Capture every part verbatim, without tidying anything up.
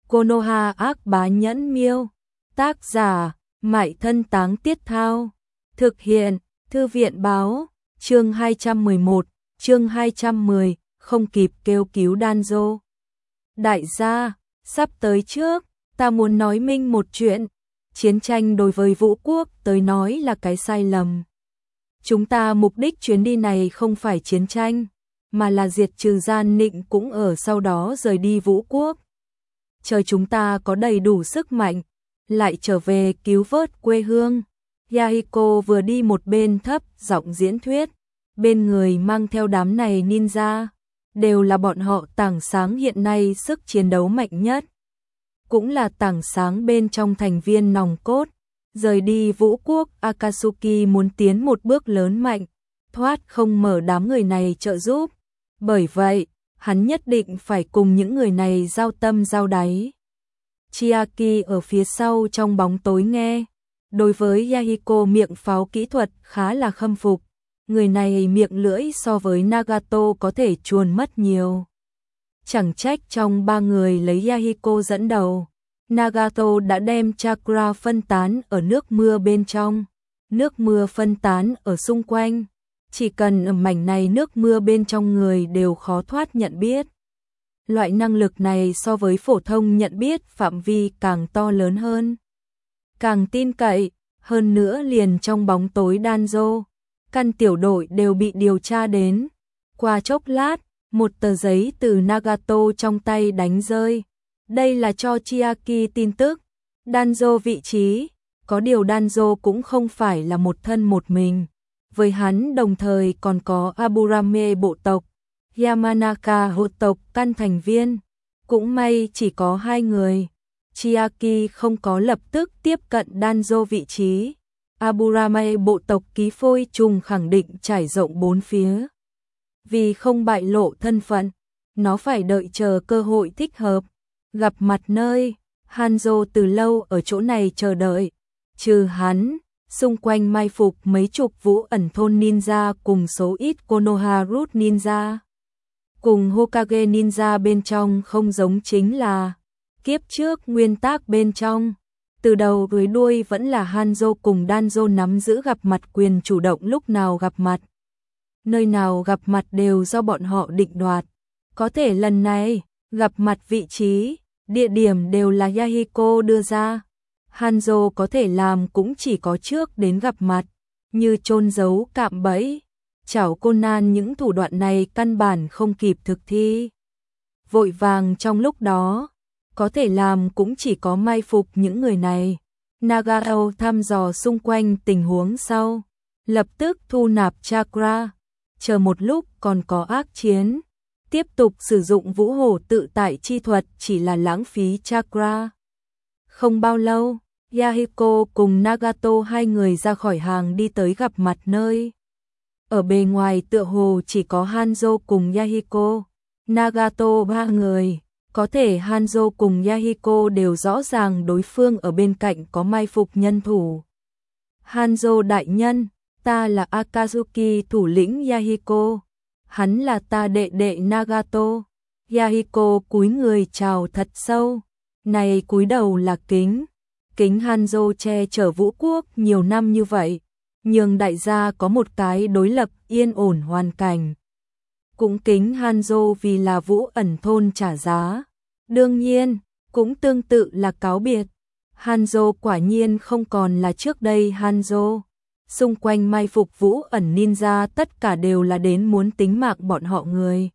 Konoha ác bá nhẫn miêu. Tác giả, Mại Thân Táng Tiết Thao. Thực hiện, Thư viện báo. Chương hai trăm mười một, chương hai trăm mười, không kịp kêu cứu Danzo. Đại gia, sắp tới trước, ta muốn nói minh một chuyện. Chiến tranh đối với Vũ Quốc tới nói là cái sai lầm. Chúng ta mục đích chuyến đi này không phải chiến tranh, mà là diệt trừ gian nịnh cũng ở sau đó rời đi Vũ Quốc. Chờ chúng ta có đầy đủ sức mạnh, lại trở về cứu vớt quê hương. Yahiko vừa đi một bên thấp giọng diễn thuyết, bên người mang theo đám này ninja, đều là bọn họ tảng sáng hiện nay sức chiến đấu mạnh nhất. Cũng là tảng sáng bên trong thành viên nòng cốt. Rời đi Vũ Quốc, Akatsuki muốn tiến một bước lớn mạnh, thoát không mở đám người này trợ giúp. Bởi vậy, hắn nhất định phải cùng những người này giao tâm giao đáy. Chiaki ở phía sau trong bóng tối nghe. Đối với Yahiko miệng pháo kỹ thuật khá là khâm phục. Người này miệng lưỡi so với Nagato có thể chuồn mất nhiều. Chẳng trách trong ba người lấy Yahiko dẫn đầu, Nagato đã đem chakra phân tán ở nước mưa bên trong. Nước mưa phân tán ở xung quanh. Chỉ cần ở mảnh này nước mưa bên trong người đều khó thoát nhận biết. Loại năng lực này so với phổ thông nhận biết phạm vi càng to lớn hơn. Càng tin cậy, hơn nữa liền trong bóng tối Danzo, căn tiểu đội đều bị điều tra đến. Qua chốc lát, một tờ giấy từ Nagato trong tay đánh rơi. Đây là cho Chiaki tin tức. Danzo vị trí, có điều Danzo cũng không phải là một thân một mình. Với hắn đồng thời còn có Aburame bộ tộc, Yamanaka hộ tộc căn thành viên. Cũng may chỉ có hai người. Chiaki không có lập tức tiếp cận Danzo vị trí. Aburame bộ tộc ký phôi trùng khẳng định trải rộng bốn phía. Vì không bại lộ thân phận, nó phải đợi chờ cơ hội thích hợp. Gặp mặt nơi, Hanzo từ lâu ở chỗ này chờ đợi. Trừ hắn, xung quanh mai phục mấy chục vũ ẩn thôn ninja cùng số ít Konoha Root ninja. Cùng Hokage ninja bên trong không giống chính là kiếp trước nguyên tác bên trong. Từ đầu tới đuôi vẫn là Hanzo cùng Danzo nắm giữ gặp mặt quyền chủ động lúc nào gặp mặt. Nơi nào gặp mặt đều do bọn họ định đoạt. Có thể lần này, gặp mặt vị trí, địa điểm đều là Yahiko đưa ra. Hanzo có thể làm cũng chỉ có trước đến gặp mặt, như chôn giấu cạm bẫy. Chảo Conan những thủ đoạn này căn bản không kịp thực thi. Vội vàng trong lúc đó, có thể làm cũng chỉ có mai phục những người này. Nagato thăm dò xung quanh tình huống sau, lập tức thu nạp chakra, chờ một lúc còn có ác chiến. Tiếp tục sử dụng vũ hổ tự tại chi thuật chỉ là lãng phí chakra. Không bao lâu, Yahiko cùng Nagato hai người ra khỏi hàng đi tới gặp mặt nơi. Ở bề ngoài tựa hồ chỉ có Hanzo cùng Yahiko, Nagato ba người. Có thể Hanzo cùng Yahiko đều rõ ràng đối phương ở bên cạnh có mai phục nhân thủ. Hanzo đại nhân, ta là Akatsuki thủ lĩnh Yahiko. Hắn là ta đệ đệ Nagato. Yahiko cúi người chào thật sâu. Này cúi đầu là kính. Kính Hanzo che chở Vũ Quốc nhiều năm như vậy, nhưng đại gia có một cái đối lập yên ổn hoàn cảnh. Cũng kính Hanzo vì là Vũ ẩn thôn trả giá. Đương nhiên, cũng tương tự là cáo biệt. Hanzo quả nhiên không còn là trước đây Hanzo. Xung quanh mai phục Vũ ẩn ninja tất cả đều là đến muốn tính mạng bọn họ người.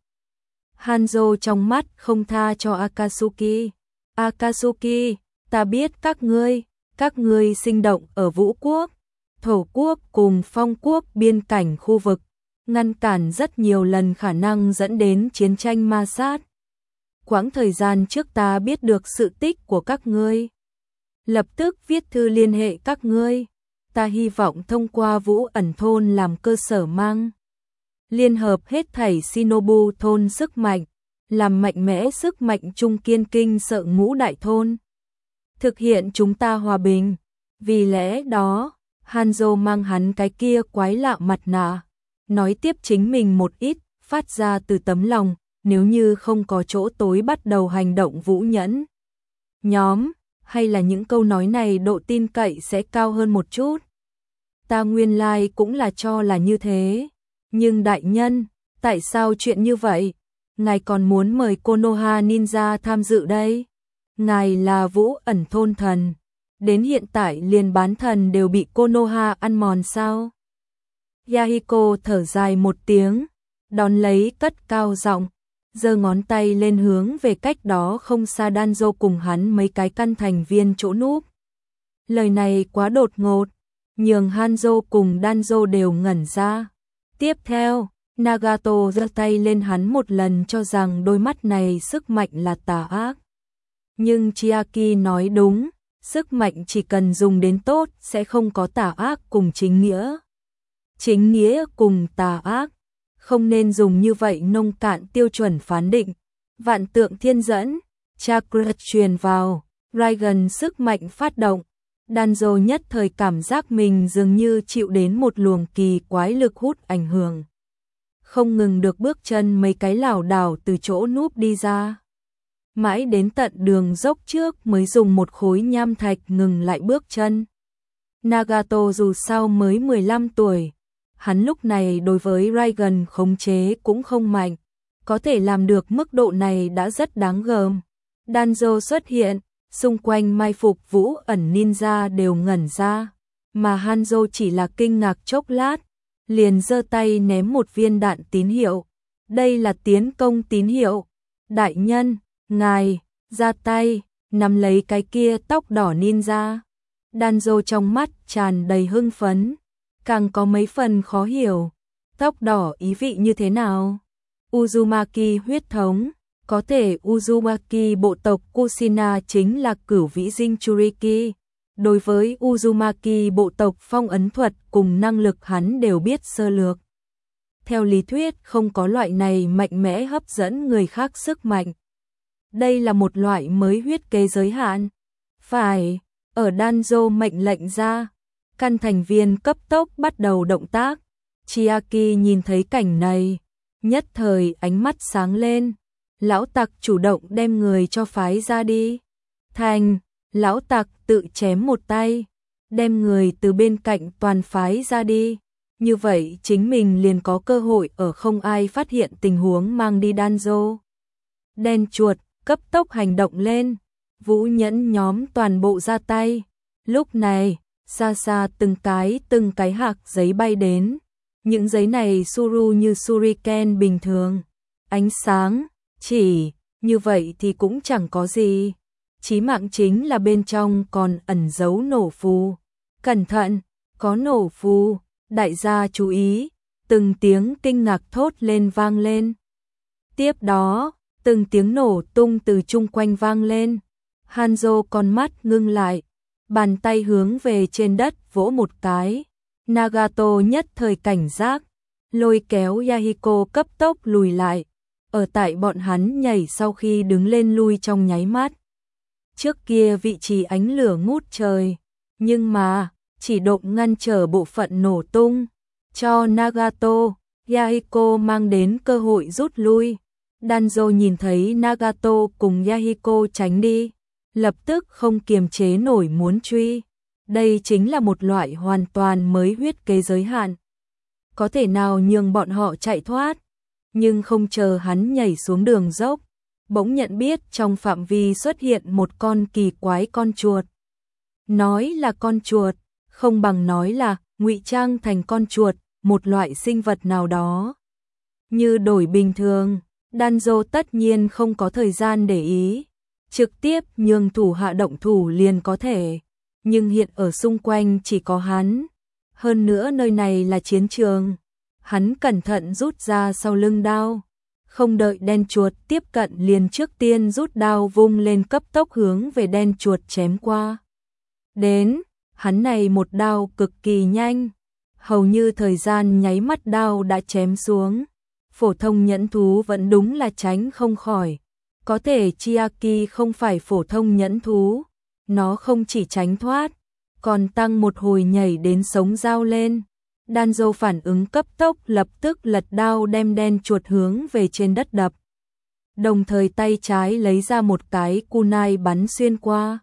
Hanzo trong mắt không tha cho Akatsuki. Akatsuki, ta biết các ngươi, các ngươi sinh động ở Vũ Quốc, Thổ Quốc cùng Phong Quốc biên cảnh khu vực, ngăn cản rất nhiều lần khả năng dẫn đến chiến tranh ma sát. Quãng thời gian trước ta biết được sự tích của các ngươi, lập tức viết thư liên hệ các ngươi. Ta hy vọng thông qua Vũ ẩn thôn làm cơ sở mang liên hợp hết thảy Shinobu thôn sức mạnh, làm mạnh mẽ sức mạnh chung kiên kinh sợ ngũ đại thôn, thực hiện chúng ta hòa bình. Vì lẽ đó, Hanzo mang hắn cái kia quái lạ mặt nạ, nói tiếp chính mình một ít, phát ra từ tấm lòng, nếu như không có chỗ tối bắt đầu hành động vũ nhẫn. nhóm, hay là những câu nói này độ tin cậy sẽ cao hơn một chút. Ta nguyên lai like cũng là cho là như thế. Nhưng đại nhân, tại sao chuyện như vậy? Ngài còn muốn mời Konoha Ninja tham dự đây? Ngài là Vũ Ẩn thôn thần. Đến hiện tại liền bán thần đều bị Konoha ăn mòn sao? Yahiko thở dài một tiếng, đón lấy cất cao giọng, giơ ngón tay lên hướng về cách đó không xa Danzo cùng hắn mấy cái căn thành viên chỗ núp. Lời này quá đột ngột, nhường Hanzo cùng Danzo đều ngẩn ra. Tiếp theo, Nagato giơ tay lên hắn một lần cho rằng đôi mắt này sức mạnh là tà ác. Nhưng Chiaki nói đúng, sức mạnh chỉ cần dùng đến tốt sẽ không có tà ác cùng chính nghĩa. Chính nghĩa cùng tà ác, không nên dùng như vậy nông cạn tiêu chuẩn phán định. Vạn tượng thiên dẫn, chakra truyền vào, Raigan sức mạnh phát động. Danzo nhất thời cảm giác mình dường như chịu đến một luồng kỳ quái lực hút ảnh hưởng. Không ngừng được bước chân mấy cái lảo đảo từ chỗ núp đi ra. Mãi đến tận đường dốc trước mới dùng một khối nham thạch ngừng lại bước chân. Nagato dù sao mới mười lăm tuổi, hắn lúc này đối với Raigan khống chế cũng không mạnh, có thể làm được mức độ này đã rất đáng gờm. Danzo xuất hiện, xung quanh mai phục Vũ Ẩn Ninja đều ngẩn ra, mà Hanzo chỉ là kinh ngạc chốc lát, liền giơ tay ném một viên đạn tín hiệu. Đây là tiến công tín hiệu. Đại nhân, ngài, ra tay, nắm lấy cái kia tóc đỏ ninja. Danzo trong mắt tràn đầy hưng phấn, càng có mấy phần khó hiểu. Tóc đỏ ý vị như thế nào? Uzumaki huyết thống, có thể Uzumaki bộ tộc Kushina chính là cửu vĩ dinh Churiki. Đối với Uzumaki bộ tộc phong ấn thuật cùng năng lực hắn đều biết sơ lược. Theo lý thuyết không có loại này mạnh mẽ hấp dẫn người khác sức mạnh. Đây là một loại mới huyết kế giới hạn. Phải, ở Danzo mệnh lệnh ra, căn thành viên cấp tốc bắt đầu động tác. Chiaki nhìn thấy cảnh này, nhất thời ánh mắt sáng lên. Lão tặc chủ động đem người cho phái ra đi. Thành, lão tặc tự chém một tay, đem người từ bên cạnh toàn phái ra đi. Như vậy chính mình liền có cơ hội ở không ai phát hiện tình huống mang đi Danzo. Đen chuột, cấp tốc hành động lên. Vũ nhẫn nhóm toàn bộ ra tay. Lúc này, xa xa từng cái từng cái hạt giấy bay đến. Những giấy này suru như shuriken bình thường. Ánh sáng, chỉ, như vậy thì cũng chẳng có gì. Chí mạng chính là bên trong còn ẩn giấu nổ phù. Cẩn thận, có nổ phù. Đại gia chú ý, từng tiếng kinh ngạc thốt lên vang lên. Tiếp đó, từng tiếng nổ tung từ chung quanh vang lên. Hanzo con mắt ngưng lại, bàn tay hướng về trên đất vỗ một cái. Nagato nhất thời cảnh giác, lôi kéo Yahiko cấp tốc lùi lại. Ở tại bọn hắn nhảy sau khi đứng lên lui trong nháy mắt. Trước kia vị trí ánh lửa ngút trời, nhưng mà chỉ độ ngăn trở bộ phận nổ tung, cho Nagato, Yahiko mang đến cơ hội rút lui. Danzo nhìn thấy Nagato cùng Yahiko tránh đi, lập tức không kiềm chế nổi muốn truy. Đây chính là một loại hoàn toàn mới huyết kế giới hạn. Có thể nào nhường bọn họ chạy thoát, nhưng không chờ hắn nhảy xuống đường dốc, bỗng nhận biết trong phạm vi xuất hiện một con kỳ quái con chuột. Nói là con chuột, không bằng nói là ngụy trang thành con chuột, một loại sinh vật nào đó. Như đổi bình thường, Danzo tất nhiên không có thời gian để ý, trực tiếp nhường thủ hạ động thủ liền có thể, nhưng hiện ở xung quanh chỉ có hắn, hơn nữa nơi này là chiến trường. Hắn cẩn thận rút ra sau lưng đao, không đợi đen chuột tiếp cận liền trước tiên rút đao vung lên cấp tốc hướng về đen chuột chém qua. Đến, hắn này một đao cực kỳ nhanh, hầu như thời gian nháy mắt đao đã chém xuống. Phổ thông nhẫn thú vẫn đúng là tránh không khỏi, có thể Chiaki không phải phổ thông nhẫn thú, nó không chỉ tránh thoát, còn tăng một hồi nhảy đến sống dao lên. Danzo phản ứng cấp tốc lập tức lật đao đem đen chuột hướng về trên đất đập. đồng thời tay trái lấy ra một cái kunai bắn xuyên qua.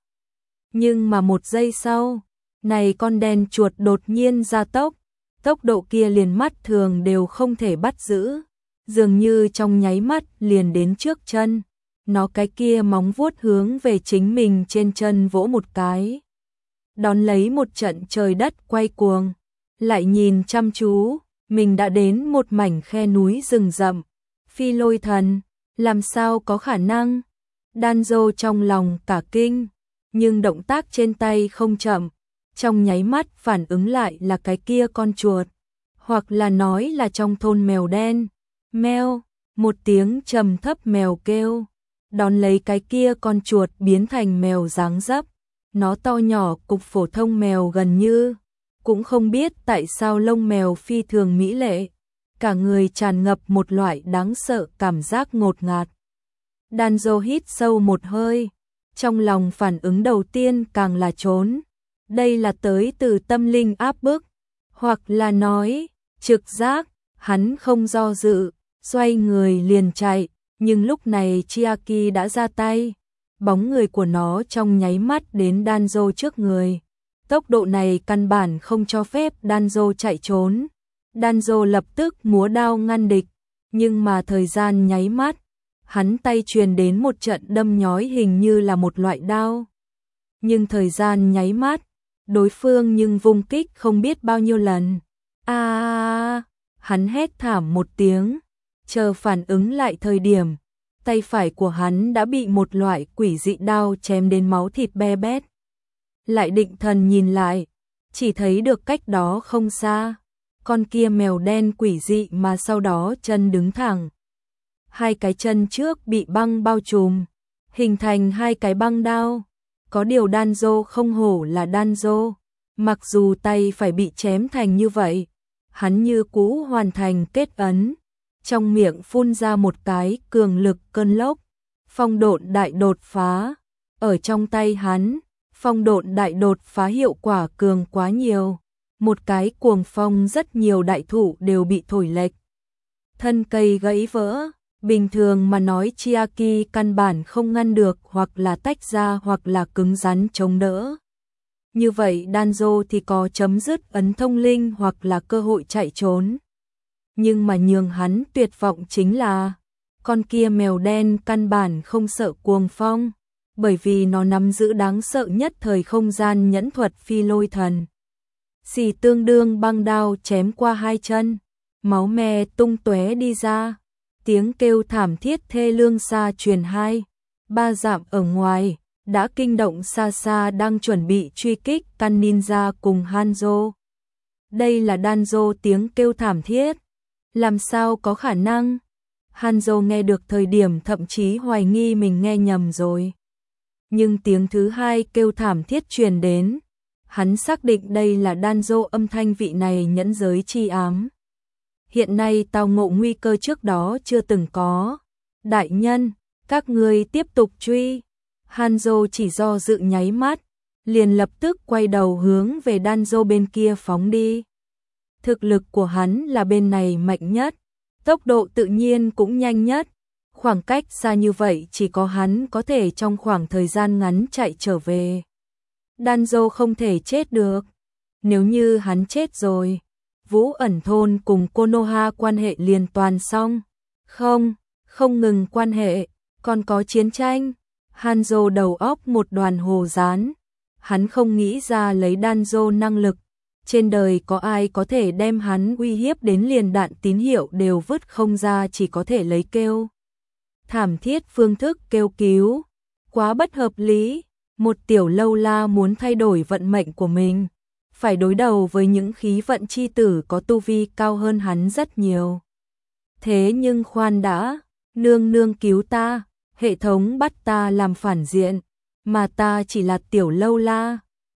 Nhưng mà một giây sau, này con đen chuột đột nhiên gia tốc, tốc độ kia liền mắt thường đều không thể bắt giữ, dường như trong nháy mắt liền đến trước chân. Nó cái kia móng vuốt hướng về chính mình trên chân vỗ một cái. Đón lấy một trận trời đất quay cuồng, lại nhìn chăm chú, mình đã đến một mảnh khe núi rừng rậm. Phi Lôi Thần, làm sao có khả năng? Danzo trong lòng cả kinh, nhưng động tác trên tay không chậm, trong nháy mắt phản ứng lại là cái kia con chuột, hoặc là nói là trong thôn mèo đen. Meo, một tiếng trầm thấp mèo kêu, đón lấy cái kia con chuột biến thành mèo dáng dấp. Nó to nhỏ cục phổ thông mèo gần như, cũng không biết tại sao lông mèo phi thường mỹ lệ, cả người tràn ngập một loại đáng sợ cảm giác ngột ngạt. Danzo hít sâu một hơi, trong lòng phản ứng đầu tiên càng là trốn. Đây là tới từ tâm linh áp bức, hoặc là nói, trực giác. Hắn không do dự, xoay người liền chạy, nhưng lúc này Chiaki đã ra tay. Bóng người của nó trong nháy mắt đến Danzo trước người. Tốc độ này căn bản không cho phép Danzo chạy trốn. Danzo lập tức múa đao ngăn địch, nhưng mà thời gian nháy mắt, hắn tay truyền đến một trận đâm nhói hình như là một loại đao. Nhưng thời gian nháy mắt, đối phương nhưng vung kích không biết bao nhiêu lần. A, à, hắn hét thảm một tiếng, chờ phản ứng lại thời điểm, tay phải của hắn đã bị một loại quỷ dị đao chém đến máu thịt be bét. Lại định thần nhìn lại, chỉ thấy được cách đó không xa, con kia mèo đen quỷ dị mà sau đó chân đứng thẳng. Hai cái chân trước bị băng bao trùm, hình thành hai cái băng đao. Có điều Danzo không hổ là Danzo, mặc dù tay phải bị chém thành như vậy, hắn như cũ hoàn thành kết ấn, trong miệng phun ra một cái cường lực cơn lốc, phong độn đại đột phá. Ở trong tay hắn, phong độn đại đột phá hiệu quả cường quá nhiều, một cái cuồng phong rất nhiều đại thụ đều bị thổi lệch, thân cây gãy vỡ. Bình thường mà nói Chiaki căn bản không ngăn được, hoặc là tách ra hoặc là cứng rắn chống đỡ. Như vậy Danzo thì có chấm dứt ấn thông linh hoặc là cơ hội chạy trốn. Nhưng mà nhường hắn tuyệt vọng chính là, con kia mèo đen căn bản không sợ cuồng phong, bởi vì nó nắm giữ đáng sợ nhất thời không gian nhẫn thuật Phi Lôi Thần. Xì tương đương băng đao chém qua hai chân, máu me tung tóe đi ra. Tiếng kêu thảm thiết thê lương xa truyền hai, ba dặm ở ngoài, đã kinh động xa xa đang chuẩn bị truy kích căn ninja cùng Hanzo. Đây là Danzo tiếng kêu thảm thiết. Làm sao có khả năng? Hanzo nghe được thời điểm thậm chí hoài nghi mình nghe nhầm rồi. Nhưng tiếng thứ hai kêu thảm thiết truyền đến, hắn xác định đây là Danzo âm thanh vị này nhẫn giới chi ám. Hiện nay tao ngộ nguy cơ trước đó chưa từng có. Đại nhân, các ngươi tiếp tục truy. Hanzo chỉ do dự nháy mắt, liền lập tức quay đầu hướng về Danzo bên kia phóng đi. Thực lực của hắn là bên này mạnh nhất, tốc độ tự nhiên cũng nhanh nhất. Khoảng cách xa như vậy chỉ có hắn có thể trong khoảng thời gian ngắn chạy trở về. Danzo không thể chết được. Nếu như hắn chết rồi, Vũ ẩn thôn cùng Konoha quan hệ liền toàn xong. Không, không ngừng quan hệ, còn có chiến tranh. Hanzo đầu óc một đoàn hồ dán. Hắn không nghĩ ra lấy Danzo năng lực. Trên đời có ai có thể đem hắn uy hiếp đến liền đạn tín hiệu đều vứt không ra, chỉ có thể lấy kêu thảm thiết phương thức kêu cứu. Quá bất hợp lý. Một tiểu lâu la muốn thay đổi vận mệnh của mình, phải đối đầu với những khí vận chi tử có tu vi cao hơn hắn rất nhiều. Thế nhưng khoan đã, nương nương cứu ta, hệ thống bắt ta làm phản diện, mà ta chỉ là tiểu lâu la.